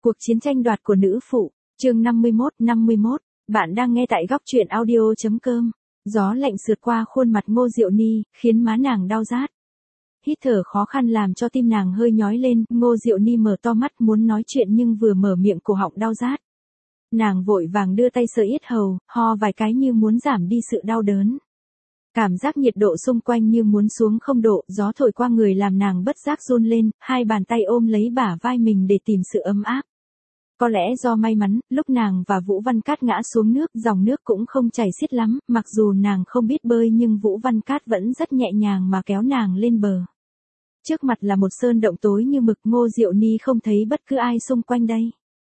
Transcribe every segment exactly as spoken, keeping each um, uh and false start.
Cuộc chiến tranh đoạt của nữ phụ, chương năm mươi mốt, năm mươi mốt, bạn đang nghe tại góc truyện audio chấm com. Gió lạnh sượt qua khuôn mặt Ngô Diệu Ni, khiến má nàng đau rát. Hít thở khó khăn làm cho tim nàng hơi nhói lên, Ngô Diệu Ni mở to mắt muốn nói chuyện nhưng vừa mở miệng cổ họng đau rát. Nàng vội vàng đưa tay sờ yết hầu, ho vài cái như muốn giảm đi sự đau đớn. Cảm giác nhiệt độ xung quanh như muốn xuống không độ, gió thổi qua người làm nàng bất giác run lên, hai bàn tay ôm lấy bả vai mình để tìm sự ấm áp. Có lẽ do may mắn, lúc nàng và Vũ Văn Cát ngã xuống nước, dòng nước cũng không chảy xiết lắm, mặc dù nàng không biết bơi nhưng Vũ Văn Cát vẫn rất nhẹ nhàng mà kéo nàng lên bờ. Trước mặt là một sơn động tối như mực, Ngô Diệu Ni không thấy bất cứ ai xung quanh đây.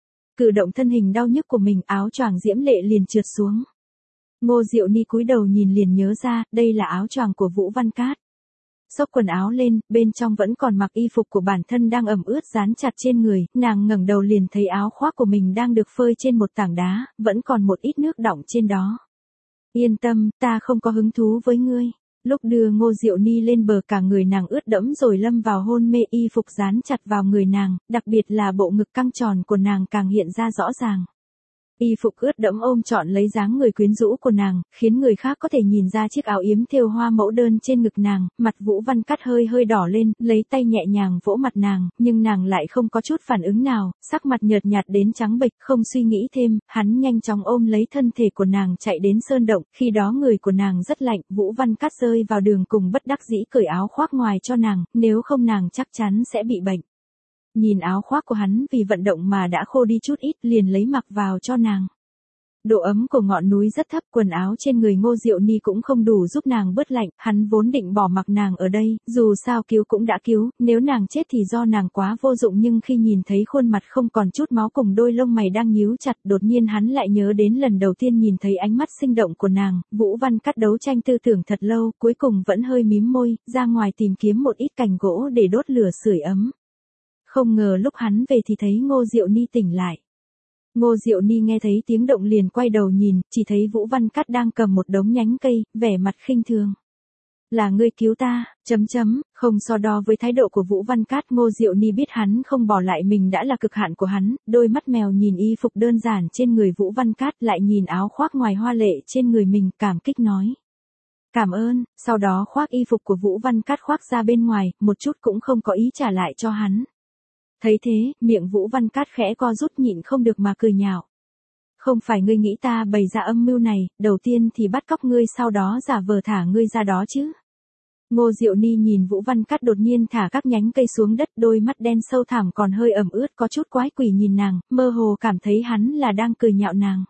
Cử động thân hình đau nhức của mình, áo choàng diễm lệ liền trượt xuống. Ngô Diệu Ni cúi đầu nhìn liền nhớ ra, đây là áo choàng của Vũ Văn Cát. Xốc quần áo lên, bên trong vẫn còn mặc y phục của bản thân đang ẩm ướt dán chặt trên người, nàng ngẩng đầu liền thấy áo khoác của mình đang được phơi trên một tảng đá, vẫn còn một ít nước đọng trên đó. Yên tâm, ta không có hứng thú với ngươi. Lúc đưa Ngô Diệu Ni lên bờ cả người nàng ướt đẫm rồi lâm vào hôn mê, y phục dán chặt vào người nàng, đặc biệt là bộ ngực căng tròn của nàng càng hiện ra rõ ràng. Y phục ướt đẫm ôm trọn lấy dáng người quyến rũ của nàng, khiến người khác có thể nhìn ra chiếc áo yếm thêu hoa mẫu đơn trên ngực nàng. Mặt Vũ Văn Cát hơi hơi đỏ lên, lấy tay nhẹ nhàng vỗ mặt nàng, nhưng nàng lại không có chút phản ứng nào, sắc mặt nhợt nhạt đến trắng bệch, không suy nghĩ thêm, hắn nhanh chóng ôm lấy thân thể của nàng chạy đến sơn động, khi đó người của nàng rất lạnh, Vũ Văn Cát rơi vào đường cùng bất đắc dĩ cởi áo khoác ngoài cho nàng, nếu không nàng chắc chắn sẽ bị bệnh. Nhìn áo khoác của hắn vì vận động mà đã khô đi chút ít, liền lấy mặc vào cho nàng. Độ ấm của ngọn núi rất thấp, quần áo trên người Ngô Diệu Ni cũng không đủ giúp nàng bớt lạnh, hắn vốn định bỏ mặc nàng ở đây, dù sao cứu cũng đã cứu, nếu nàng chết thì do nàng quá vô dụng, nhưng khi nhìn thấy khuôn mặt không còn chút máu cùng đôi lông mày đang nhíu chặt, đột nhiên hắn lại nhớ đến lần đầu tiên nhìn thấy ánh mắt sinh động của nàng. Vũ Văn Cát đấu tranh tư tưởng thật lâu, cuối cùng vẫn hơi mím môi, ra ngoài tìm kiếm một ít cành gỗ để đốt lửa sưởi ấm. Không ngờ lúc hắn về thì thấy Ngô Diệu Ni tỉnh lại. Ngô Diệu Ni nghe thấy tiếng động liền quay đầu nhìn, chỉ thấy Vũ Văn Cát đang cầm một đống nhánh cây, vẻ mặt khinh thường. Là ngươi cứu ta, chấm chấm, không so đo với thái độ của Vũ Văn Cát, Ngô Diệu Ni biết hắn không bỏ lại mình đã là cực hạn của hắn, đôi mắt mèo nhìn y phục đơn giản trên người Vũ Văn Cát, lại nhìn áo khoác ngoài hoa lệ trên người mình, cảm kích nói. Cảm ơn, sau đó khoác y phục của Vũ Văn Cát khoác ra bên ngoài, một chút cũng không có ý trả lại cho hắn. Thấy thế, miệng Vũ Văn Cát khẽ co rút nhịn không được mà cười nhạo. Không phải ngươi nghĩ ta bày ra âm mưu này, đầu tiên thì bắt cóc ngươi sau đó giả vờ thả ngươi ra đó chứ. Ngô Diệu Ni nhìn Vũ Văn Cát đột nhiên thả các nhánh cây xuống đất, đôi mắt đen sâu thẳm còn hơi ẩm ướt có chút quái quỷ nhìn nàng, mơ hồ cảm thấy hắn là đang cười nhạo nàng.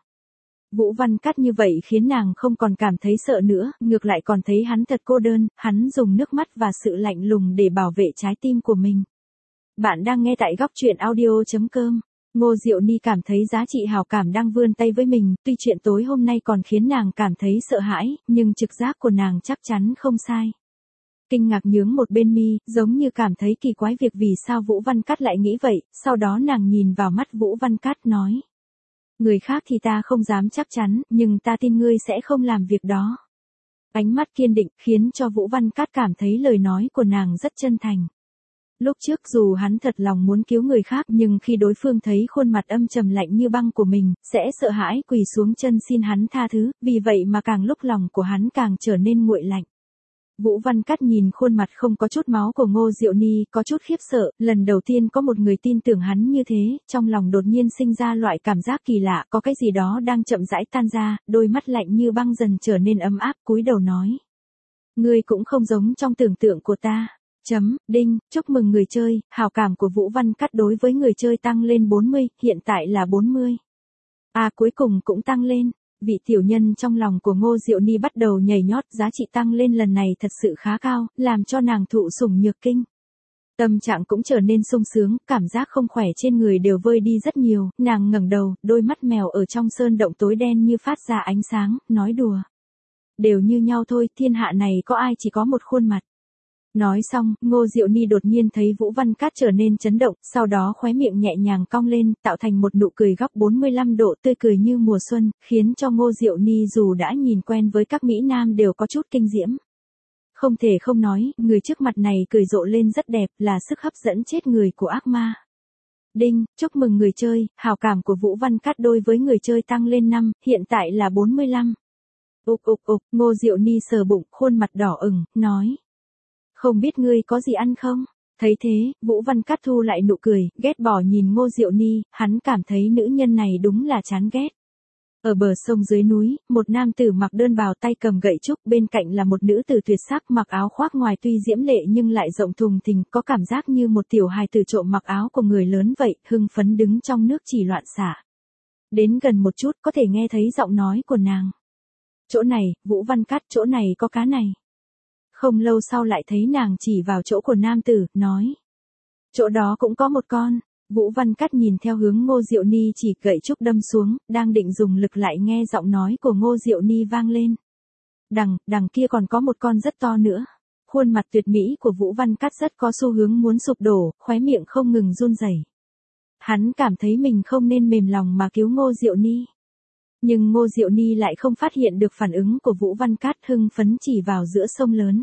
Vũ Văn Cát như vậy khiến nàng không còn cảm thấy sợ nữa, ngược lại còn thấy hắn thật cô đơn, hắn dùng nước mắt và sự lạnh lùng để bảo vệ trái tim của mình. Bạn đang nghe tại góc truyện audio chấm com. Ngô Diệu Ni cảm thấy giá trị hào cảm đang vươn tay với mình, tuy chuyện tối hôm nay còn khiến nàng cảm thấy sợ hãi, nhưng trực giác của nàng chắc chắn không sai. Kinh ngạc nhướng một bên mi, giống như cảm thấy kỳ quái việc vì sao Vũ Văn Cát lại nghĩ vậy, sau đó nàng nhìn vào mắt Vũ Văn Cát nói. Người khác thì ta không dám chắc chắn, nhưng ta tin ngươi sẽ không làm việc đó. Ánh mắt kiên định khiến cho Vũ Văn Cát cảm thấy lời nói của nàng rất chân thành. Lúc trước dù hắn thật lòng muốn cứu người khác nhưng khi đối phương thấy khuôn mặt âm trầm lạnh như băng của mình, sẽ sợ hãi quỳ xuống chân xin hắn tha thứ, vì vậy mà càng lúc lòng của hắn càng trở nên nguội lạnh. Vũ Văn Cát nhìn khuôn mặt không có chút máu của Ngô Diệu Ni, có chút khiếp sợ, lần đầu tiên có một người tin tưởng hắn như thế, trong lòng đột nhiên sinh ra loại cảm giác kỳ lạ, có cái gì đó đang chậm rãi tan ra, đôi mắt lạnh như băng dần trở nên ấm áp, cúi đầu nói. Ngươi cũng không giống trong tưởng tượng của ta. Chấm, đinh, chúc mừng người chơi, hào cảm của Vũ Văn Cát đối với người chơi tăng lên bốn mươi, hiện tại là bốn mươi. À cuối cùng cũng tăng lên, vị tiểu nhân trong lòng của Ngô Diệu Ni bắt đầu nhảy nhót, giá trị tăng lên lần này thật sự khá cao, làm cho nàng thụ sủng nhược kinh. Tâm trạng cũng trở nên sung sướng, cảm giác không khỏe trên người đều vơi đi rất nhiều, nàng ngẩng đầu, đôi mắt mèo ở trong sơn động tối đen như phát ra ánh sáng, nói đùa. Đều như nhau thôi, thiên hạ này có ai chỉ có một khuôn mặt. Nói xong, Ngô Diệu Ni đột nhiên thấy Vũ Văn Cát trở nên chấn động, sau đó khóe miệng nhẹ nhàng cong lên, tạo thành một nụ cười góc bốn mươi lăm độ tươi cười như mùa xuân, khiến cho Ngô Diệu Ni dù đã nhìn quen với các mỹ nam đều có chút kinh diễm. Không thể không nói, người trước mặt này cười rộ lên rất đẹp, là sức hấp dẫn chết người của ác ma. Đinh, chúc mừng người chơi, hào cảm của Vũ Văn Cát đối với người chơi tăng lên năm, hiện tại là bốn mươi lăm. Ục ục ục, Ngô Diệu Ni sờ bụng, khuôn mặt đỏ ửng, nói. Không biết ngươi có gì ăn không? Thấy thế, Vũ Văn Cát thu lại nụ cười, ghét bỏ nhìn Ngô Diệu Ni, hắn cảm thấy nữ nhân này đúng là chán ghét. Ở bờ sông dưới núi, một nam tử mặc đơn bào tay cầm gậy trúc, bên cạnh là một nữ tử tuyệt sắc mặc áo khoác ngoài tuy diễm lệ nhưng lại rộng thùng thình, có cảm giác như một tiểu hài tử trộm mặc áo của người lớn vậy, hưng phấn đứng trong nước chỉ loạn xả. Đến gần một chút có thể nghe thấy giọng nói của nàng. Chỗ này, Vũ Văn Cát, chỗ này có cá này. Không lâu sau lại thấy nàng chỉ vào chỗ của nam tử, nói. Chỗ đó cũng có một con. Vũ Văn Cát nhìn theo hướng Ngô Diệu Ni chỉ gậy trúc đâm xuống, đang định dùng lực lại nghe giọng nói của Ngô Diệu Ni vang lên. Đằng, đằng kia còn có một con rất to nữa. Khuôn mặt tuyệt mỹ của Vũ Văn Cát rất có xu hướng muốn sụp đổ, khóe miệng không ngừng run rẩy. Hắn cảm thấy mình không nên mềm lòng mà cứu Ngô Diệu Ni. Nhưng Ngô Diệu Ni lại không phát hiện được phản ứng của Vũ Văn Cát, hưng phấn chỉ vào giữa sông lớn.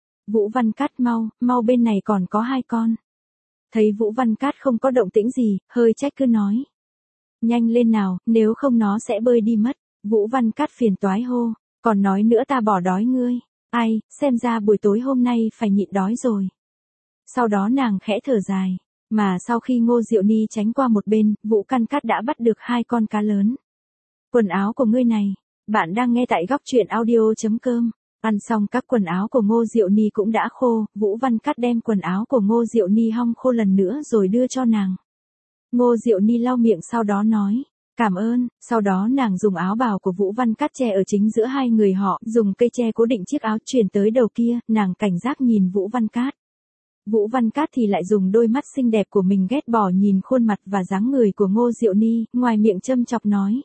Vũ Văn Cát, mau, mau bên này còn có hai con. Thấy Vũ Văn Cát không có động tĩnh gì, hơi trách cứ nói. Nhanh lên nào, nếu không nó sẽ bơi đi mất. Vũ Văn Cát phiền toái hô, còn nói nữa ta bỏ đói ngươi. Ai, xem ra buổi tối hôm nay phải nhịn đói rồi. Sau đó nàng khẽ thở dài, mà sau khi Ngô Diệu Ni tránh qua một bên, Vũ Văn Cát đã bắt được hai con cá lớn. Quần áo của ngươi này, bạn đang nghe tại góc truyện audio chấm com. Ăn xong các quần áo của Ngô Diệu Ni cũng đã khô, Vũ Văn Cát đem quần áo của Ngô Diệu Ni hong khô lần nữa rồi đưa cho nàng. Ngô Diệu Ni lau miệng sau đó nói, cảm ơn, sau đó nàng dùng áo bào của Vũ Văn Cát che ở chính giữa hai người họ, dùng cây tre cố định chiếc áo truyền tới đầu kia, nàng cảnh giác nhìn Vũ Văn Cát. Vũ Văn Cát thì lại dùng đôi mắt xinh đẹp của mình ghét bỏ nhìn khuôn mặt và dáng người của Ngô Diệu Ni, ngoài miệng châm chọc nói.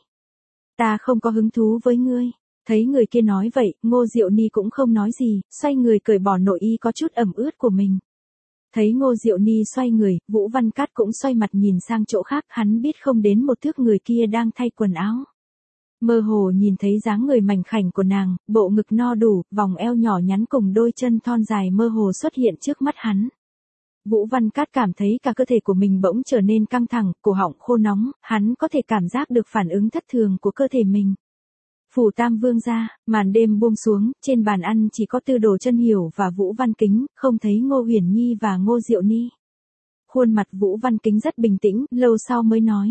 Ta không có hứng thú với ngươi. Thấy người kia nói vậy, Ngô Diệu Ni cũng không nói gì, xoay người cởi bỏ nội y có chút ẩm ướt của mình. Thấy Ngô Diệu Ni xoay người, Vũ Văn Cát cũng xoay mặt nhìn sang chỗ khác, hắn biết không đến một thước người kia đang thay quần áo. Mơ hồ nhìn thấy dáng người mảnh khảnh của nàng, bộ ngực no đủ, vòng eo nhỏ nhắn cùng đôi chân thon dài mơ hồ xuất hiện trước mắt hắn. Vũ Văn Cát cảm thấy cả cơ thể của mình bỗng trở nên căng thẳng, cổ họng khô nóng, hắn có thể cảm giác được phản ứng thất thường của cơ thể mình. Phủ Tam Vương gia, màn đêm buông xuống, trên bàn ăn chỉ có Tư Đồ Chân Hiểu và Vũ Văn Kính, không thấy Ngô Huyền Nhi và Ngô Diệu Ni. Khuôn mặt Vũ Văn Kính rất bình tĩnh, lâu sau mới nói.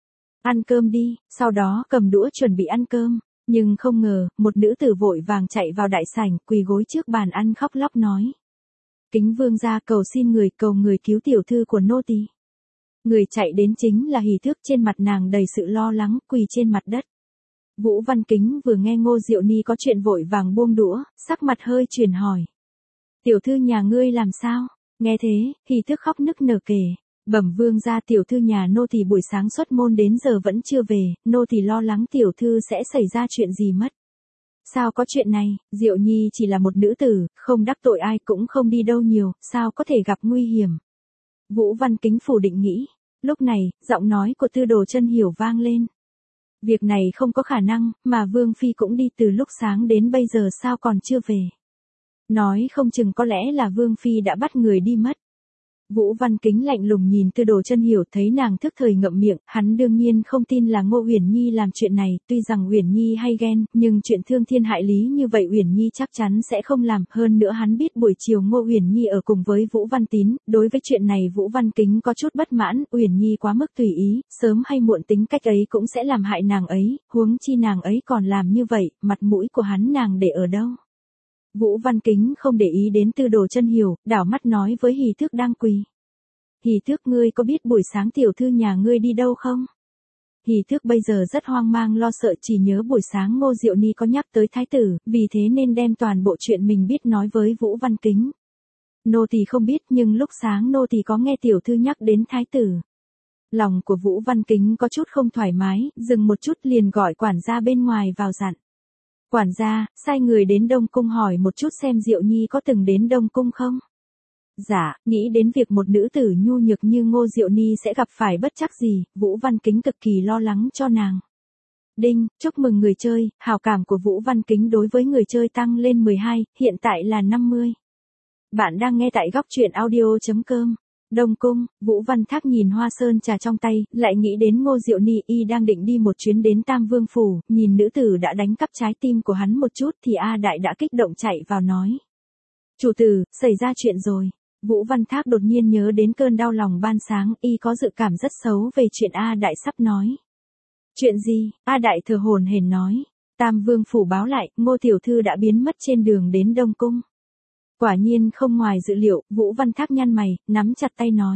Ăn cơm đi, sau đó cầm đũa chuẩn bị ăn cơm, nhưng không ngờ, một nữ tử vội vàng chạy vào đại sảnh, quỳ gối trước bàn ăn khóc lóc nói. Kính Vương gia cầu xin người, cầu người cứu tiểu thư của nô tỳ. Người chạy đến chính là Hỉ Thước, trên mặt nàng đầy sự lo lắng, quỳ trên mặt đất. Vũ Văn Kính vừa nghe Ngô Diệu Ni có chuyện vội vàng buông đũa, sắc mặt hơi chuyển hỏi. Tiểu thư nhà ngươi làm sao? Nghe thế, Hỉ Thước khóc nức nở kể. Bẩm vương gia, tiểu thư nhà nô tỳ buổi sáng xuất môn đến giờ vẫn chưa về, nô tỳ lo lắng tiểu thư sẽ xảy ra chuyện gì mất. Sao có chuyện này, Diệu Nhi chỉ là một nữ tử, không đắc tội ai cũng không đi đâu nhiều, sao có thể gặp nguy hiểm. Vũ Văn Kính phủ định nghĩ. Lúc này, giọng nói của Tư Đồ Chân Hiểu vang lên. Việc này không có khả năng, mà Vương Phi cũng đi từ lúc sáng đến bây giờ sao còn chưa về. Nói không chừng có lẽ là Vương Phi đã bắt người đi mất. Vũ Văn Kính lạnh lùng nhìn Tư Đồ Chân Hiểu, thấy nàng thức thời ngậm miệng, hắn đương nhiên không tin là Ngô Uyển Nhi làm chuyện này, tuy rằng Uyển Nhi hay ghen, nhưng chuyện thương thiên hại lý như vậy Uyển Nhi chắc chắn sẽ không làm, hơn nữa hắn biết buổi chiều Ngô Uyển Nhi ở cùng với Vũ Văn Tín, đối với chuyện này Vũ Văn Kính có chút bất mãn, Uyển Nhi quá mức tùy ý, sớm hay muộn tính cách ấy cũng sẽ làm hại nàng ấy, huống chi nàng ấy còn làm như vậy, mặt mũi của hắn nàng để ở đâu. Vũ Văn Kính không để ý đến Tư Đồ Chân Hiểu, đảo mắt nói với Hỉ Thước đang quỳ. Hỉ Thước, ngươi có biết buổi sáng tiểu thư nhà ngươi đi đâu không? Hỉ Thước bây giờ rất hoang mang lo sợ, chỉ nhớ buổi sáng Ngô Diệu Ni có nhắc tới thái tử, vì thế nên đem toàn bộ chuyện mình biết nói với Vũ Văn Kính. Nô tỳ không biết, nhưng lúc sáng nô tỳ có nghe tiểu thư nhắc đến thái tử. Lòng của Vũ Văn Kính có chút không thoải mái, dừng một chút liền gọi quản gia bên ngoài vào dặn. Quản gia, sai người đến Đông Cung hỏi một chút xem Diệu Nhi có từng đến Đông Cung không? Dạ, nghĩ đến việc một nữ tử nhu nhược như Ngô Diệu Ni sẽ gặp phải bất trắc gì, Vũ Văn Kính cực kỳ lo lắng cho nàng. Đinh, chúc mừng người chơi, hào cảm của Vũ Văn Kính đối với người chơi tăng lên mười hai, hiện tại là năm mươi. Bạn đang nghe tại góc truyện audio chấm com. Đông Cung, Vũ Văn Thác nhìn hoa sơn trà trong tay, lại nghĩ đến Ngô Diệu Ni y đang định đi một chuyến đến Tam Vương Phủ, nhìn nữ tử đã đánh cắp trái tim của hắn một chút thì A Đại đã kích động chạy vào nói. Chủ tử, xảy ra chuyện rồi. Vũ Văn Thác đột nhiên nhớ đến cơn đau lòng ban sáng, y có dự cảm rất xấu về chuyện A Đại sắp nói. Chuyện gì? A Đại thở hổn hển nói. Tam Vương Phủ báo lại, Ngô Tiểu Thư đã biến mất trên đường đến Đông Cung. Quả nhiên không ngoài dự liệu, Vũ Văn Thác nhăn mày, nắm chặt tay nói.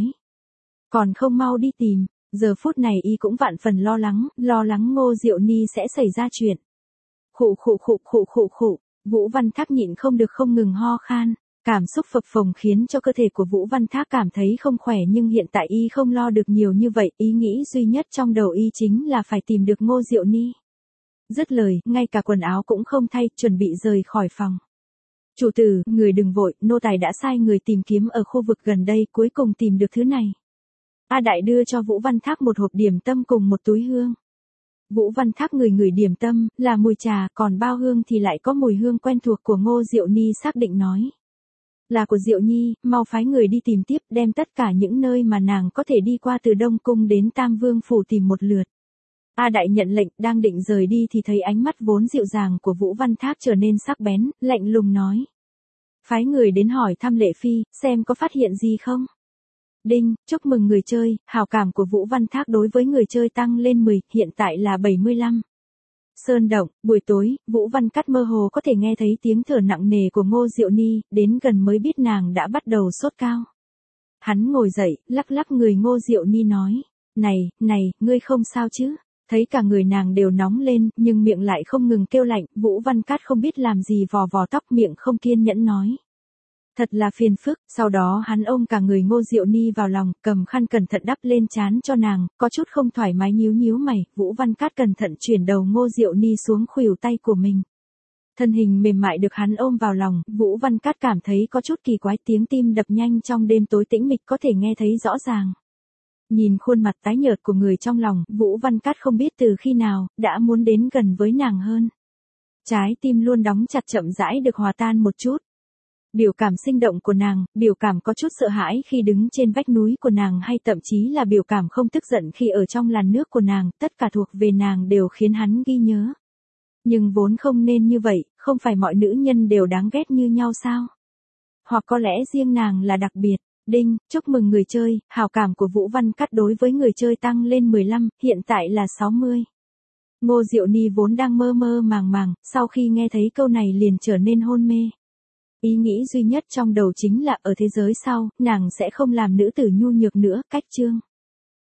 Còn không mau đi tìm, giờ phút này y cũng vạn phần lo lắng, lo lắng Ngô Diệu Ni sẽ xảy ra chuyện. Khụ khụ khụ khụ khụ khụ, Vũ Văn Thác nhịn không được không ngừng ho khan, cảm xúc phập phồng khiến cho cơ thể của Vũ Văn Thác cảm thấy không khỏe nhưng hiện tại y không lo được nhiều như vậy, ý nghĩ duy nhất trong đầu y chính là phải tìm được Ngô Diệu Ni. Dứt lời, ngay cả quần áo cũng không thay, chuẩn bị rời khỏi phòng. Chủ tử, người đừng vội, nô tài đã sai người tìm kiếm ở khu vực gần đây, cuối cùng tìm được thứ này. A Đại đưa cho Vũ Văn Thác một hộp điểm tâm cùng một túi hương. Vũ Văn Thác ngửi ngửi điểm tâm, là mùi trà, còn bao hương thì lại có mùi hương quen thuộc của Ngô Diệu Ni, xác định nói. Là của Diệu Nhi, mau phái người đi tìm tiếp, đem tất cả những nơi mà nàng có thể đi qua từ Đông Cung đến Tam Vương Phủ tìm một lượt. A Đại nhận lệnh, đang định rời đi thì thấy ánh mắt vốn dịu dàng của Vũ Văn Thác trở nên sắc bén, lạnh lùng nói. Phái người đến hỏi thăm Lệ Phi, xem có phát hiện gì không? Đinh, chúc mừng người chơi, hào cảm của Vũ Văn Thác đối với người chơi tăng lên mười, hiện tại là bảy mươi lăm. Sơn động, buổi tối, Vũ Văn Cát mơ hồ có thể nghe thấy tiếng thở nặng nề của Ngô Diệu Ni, đến gần mới biết nàng đã bắt đầu sốt cao. Hắn ngồi dậy, lắc lắc người Ngô Diệu Ni nói. Này, này, ngươi không sao chứ? Thấy cả người nàng đều nóng lên, nhưng miệng lại không ngừng kêu lạnh, Vũ Văn Cát không biết làm gì vò vò tóc, miệng không kiên nhẫn nói. Thật là phiền phức, sau đó hắn ôm cả người Ngô Diệu Ni vào lòng, cầm khăn cẩn thận đắp lên trán cho nàng, có chút không thoải mái nhíu nhíu mày, Vũ Văn Cát cẩn thận chuyển đầu Ngô Diệu Ni xuống khuỷu tay của mình. Thân hình mềm mại được hắn ôm vào lòng, Vũ Văn Cát cảm thấy có chút kỳ quái, tiếng tim đập nhanh trong đêm tối tĩnh mịch có thể nghe thấy rõ ràng. Nhìn khuôn mặt tái nhợt của người trong lòng, Vũ Văn Cát không biết từ khi nào, đã muốn đến gần với nàng hơn. Trái tim luôn đóng chặt chậm rãi được hòa tan một chút. Biểu cảm sinh động của nàng, biểu cảm có chút sợ hãi khi đứng trên vách núi của nàng hay thậm chí là biểu cảm không tức giận khi ở trong làn nước của nàng, tất cả thuộc về nàng đều khiến hắn ghi nhớ. Nhưng vốn không nên như vậy, không phải mọi nữ nhân đều đáng ghét như nhau sao? Hoặc có lẽ riêng nàng là đặc biệt. Đinh, chúc mừng người chơi, hào cảm của Vũ Văn Cát đối với người chơi tăng lên mười lăm, hiện tại là sáu mươi. Ngô Diệu Ni vốn đang mơ mơ màng màng, sau khi nghe thấy câu này liền trở nên hôn mê. Ý nghĩ duy nhất trong đầu chính là ở thế giới sau, nàng sẽ không làm nữ tử nhu nhược nữa, cách chương.